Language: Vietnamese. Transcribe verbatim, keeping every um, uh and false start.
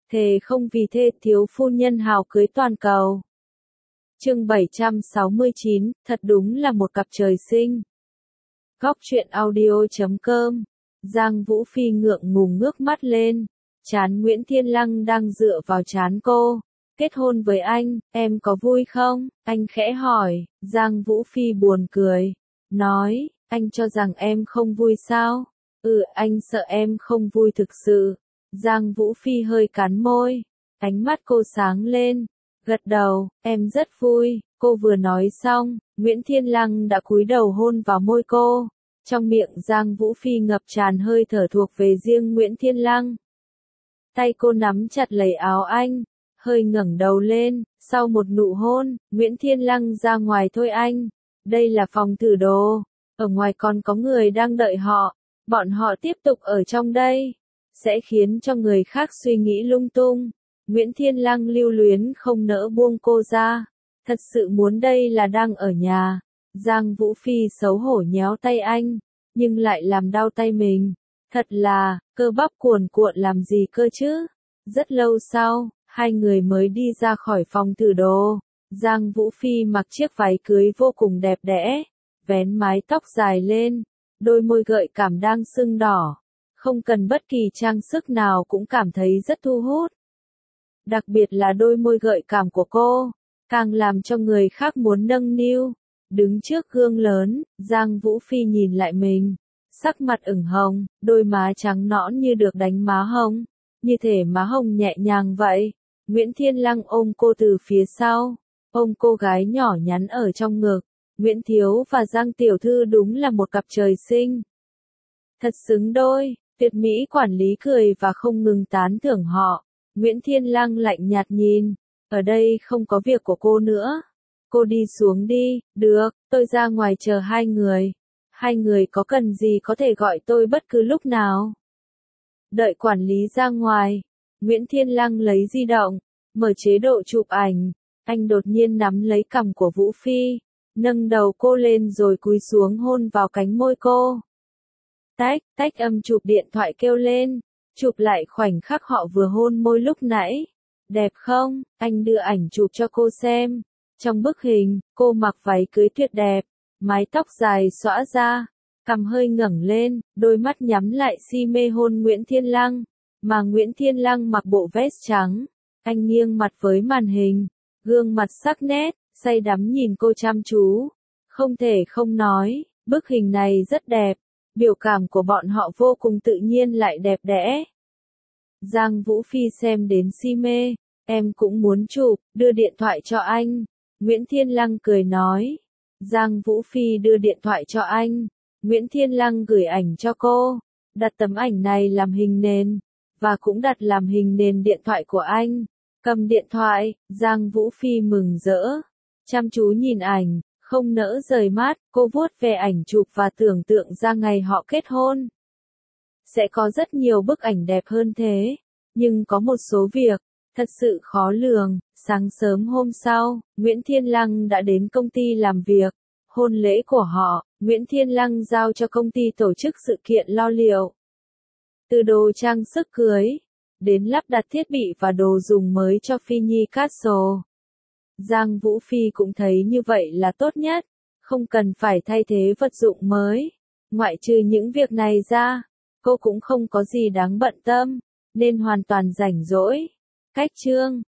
thề không vì thê thiếu phu nhân hào cưới toàn cầu. Chương bảy trăm sáu mươi chín, thật đúng là một cặp trời sinh. Góc truyện audio chấm com. Giang Vũ Phi ngượng ngùng ngước mắt lên, trán Nguyễn Thiên Lăng đang dựa vào trán cô. Kết hôn với anh, em có vui không? Anh khẽ hỏi. Giang Vũ Phi buồn cười, nói, anh cho rằng em không vui sao? Ừ, anh sợ em không vui thực sự. Giang Vũ Phi hơi cắn môi, ánh mắt cô sáng lên, gật đầu, em rất vui. Cô vừa nói xong, Nguyễn Thiên Lăng đã cúi đầu hôn vào môi cô. Trong miệng Giang Vũ Phi ngập tràn hơi thở thuộc về riêng Nguyễn Thiên Lăng. Tay cô nắm chặt lấy áo anh, hơi ngẩng đầu lên, sau một nụ hôn, Nguyễn Thiên Lăng ra ngoài thôi anh. Đây là phòng thử đồ, ở ngoài còn có người đang đợi họ, bọn họ tiếp tục ở trong đây, sẽ khiến cho người khác suy nghĩ lung tung. Nguyễn Thiên Lăng lưu luyến không nỡ buông cô ra, thật sự muốn đây là đang ở nhà. Giang Vũ Phi xấu hổ nhéo tay anh, nhưng lại làm đau tay mình. Thật là, cơ bắp cuồn cuộn làm gì cơ chứ? Rất lâu sau, hai người mới đi ra khỏi phòng thử đồ. Giang Vũ Phi mặc chiếc váy cưới vô cùng đẹp đẽ, vén mái tóc dài lên, đôi môi gợi cảm đang sưng đỏ. Không cần bất kỳ trang sức nào cũng cảm thấy rất thu hút. Đặc biệt là đôi môi gợi cảm của cô, càng làm cho người khác muốn nâng niu. Đứng trước gương lớn, Giang Vũ Phi nhìn lại mình, sắc mặt ửng hồng, đôi má trắng nõn như được đánh má hồng, như thể má hồng nhẹ nhàng vậy. Nguyễn Thiên Lăng ôm cô từ phía sau, ôm cô gái nhỏ nhắn ở trong ngực. Nguyễn Thiếu và Giang Tiểu Thư đúng là một cặp trời sinh. Thật xứng đôi, tuyệt mỹ quản lý cười và không ngừng tán thưởng họ. Nguyễn Thiên Lăng lạnh nhạt nhìn, ở đây không có việc của cô nữa. Cô đi xuống đi, được, tôi ra ngoài chờ hai người. Hai người có cần gì có thể gọi tôi bất cứ lúc nào. Đợi quản lý ra ngoài, Nguyễn Thiên Lăng lấy di động, mở chế độ chụp ảnh. Anh đột nhiên nắm lấy cằm của Vũ Phi, nâng đầu cô lên rồi cúi xuống hôn vào cánh môi cô. Tách, tách âm chụp điện thoại kêu lên, chụp lại khoảnh khắc họ vừa hôn môi lúc nãy. Đẹp không? Anh đưa ảnh chụp cho cô xem. Trong bức hình, cô mặc váy cưới tuyệt đẹp, mái tóc dài xõa ra, cằm hơi ngẩng lên, đôi mắt nhắm lại si mê hôn Nguyễn Thiên Lăng, mà Nguyễn Thiên Lăng mặc bộ vest trắng. Anh nghiêng mặt với màn hình, gương mặt sắc nét, say đắm nhìn cô chăm chú. Không thể không nói, bức hình này rất đẹp, biểu cảm của bọn họ vô cùng tự nhiên lại đẹp đẽ. Giang Vũ Phi xem đến si mê, em cũng muốn chụp, đưa điện thoại cho anh. Nguyễn Thiên Lăng cười nói. Giang Vũ Phi đưa điện thoại cho anh. Nguyễn Thiên Lăng gửi ảnh cho cô, đặt tấm ảnh này làm hình nền, và cũng đặt làm hình nền điện thoại của anh. Cầm điện thoại, Giang Vũ Phi mừng rỡ, chăm chú nhìn ảnh, không nỡ rời mắt. Cô vuốt về ảnh chụp và tưởng tượng ra ngày họ kết hôn. Sẽ có rất nhiều bức ảnh đẹp hơn thế, nhưng có một số việc thật sự khó lường. Sáng sớm hôm sau, Nguyễn Thiên Lăng đã đến công ty làm việc. Hôn lễ của họ, Nguyễn Thiên Lăng giao cho công ty tổ chức sự kiện lo liệu. Từ đồ trang sức cưới, đến lắp đặt thiết bị và đồ dùng mới cho Phi Nhi Castle. Giang Vũ Phi cũng thấy như vậy là tốt nhất, không cần phải thay thế vật dụng mới. Ngoại trừ những việc này ra, cô cũng không có gì đáng bận tâm, nên hoàn toàn rảnh rỗi. Cách chương